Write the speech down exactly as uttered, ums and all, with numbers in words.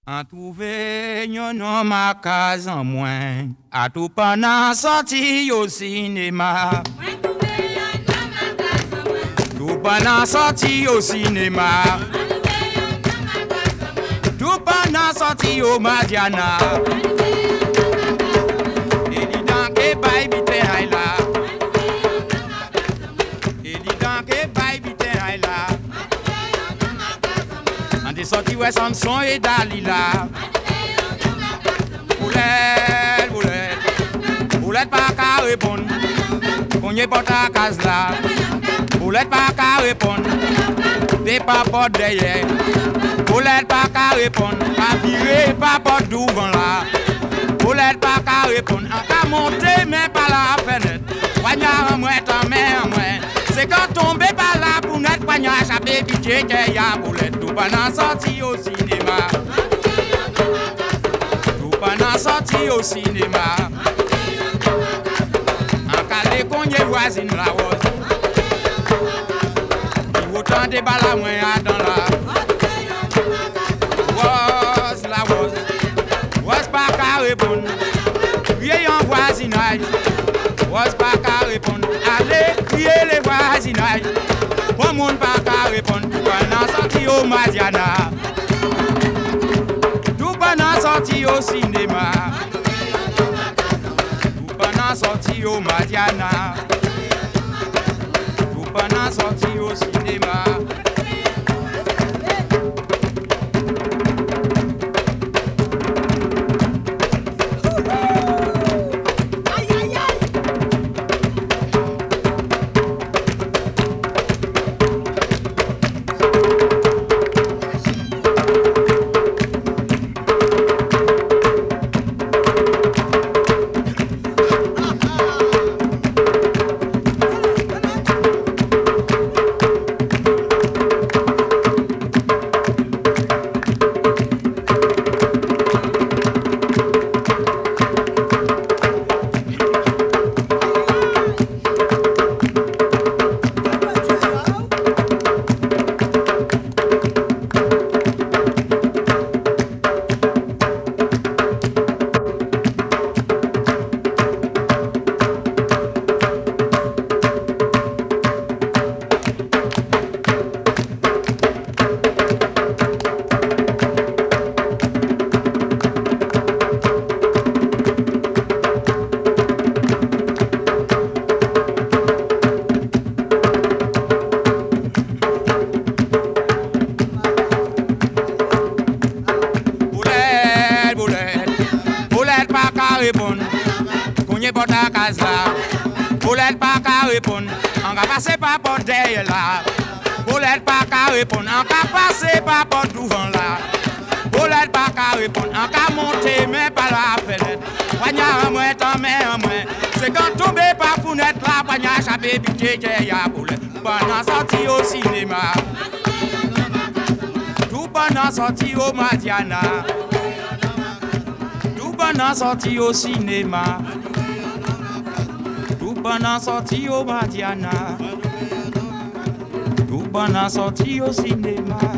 En trouver yon nan ma case en moins, à tout pendant sorti au cinéma. Tout pendant sorti au cinéma. Tout pendant sorti au Madiana. Et dis donc que baby te hay là. Et dis donc que baby te hay là. On est sorti ouais Samson et Dalila. Boulette, boulette, boulette pas qu'à répondre. On y est pas ta case là. Boulette pas qu'à répondre. T'es pas porte derrière. Boulette pas qu'à répondre. Pas virer, pas porte devant là. Boulette pas qu'à répondre. En qu'à monter mais pas la fenêtre. Poignard en moi, t'en mets en moi. C'est quand tomber par là pour notre poignard échappé pitié qu'il y a boulette. Tout pendant sorti au cinéma. Tout pendant sorti au cinéma. En calé qu'on y voisine la rose. Il autant de balles à moi dans la rose, la rose. Rose pas qu'à répondre. Crier en voisinage. Rose pas qu'à répondre. Allez crier les voisinages. Bon monde pas qu'à répondre. Tout pendant sorti au Madiana. Tout pendant sorti au cinéma. Tout pendant sorti au Madiana. Tout pendant sorti au cinéma. Qu'on pas ta case là. Boulette pas qu'à répondre. On va passer par porte derrière là. Boulette pas qu'à répondre. On va passer par porte devant là. Boulette pas qu'à répondre. On va monter mais pas la fenêtre. Poignard en moi, t'en mets en moi. C'est quand tomber par fenêtre là. Poignard échappé piqué qu'il y a boulette. Pendant sorti au cinéma. Tout pendant sorti au Madiana. Tout pendant sorti au cinéma. Tout pendant sorti au Madiana. Tout pendant sorti au cinéma.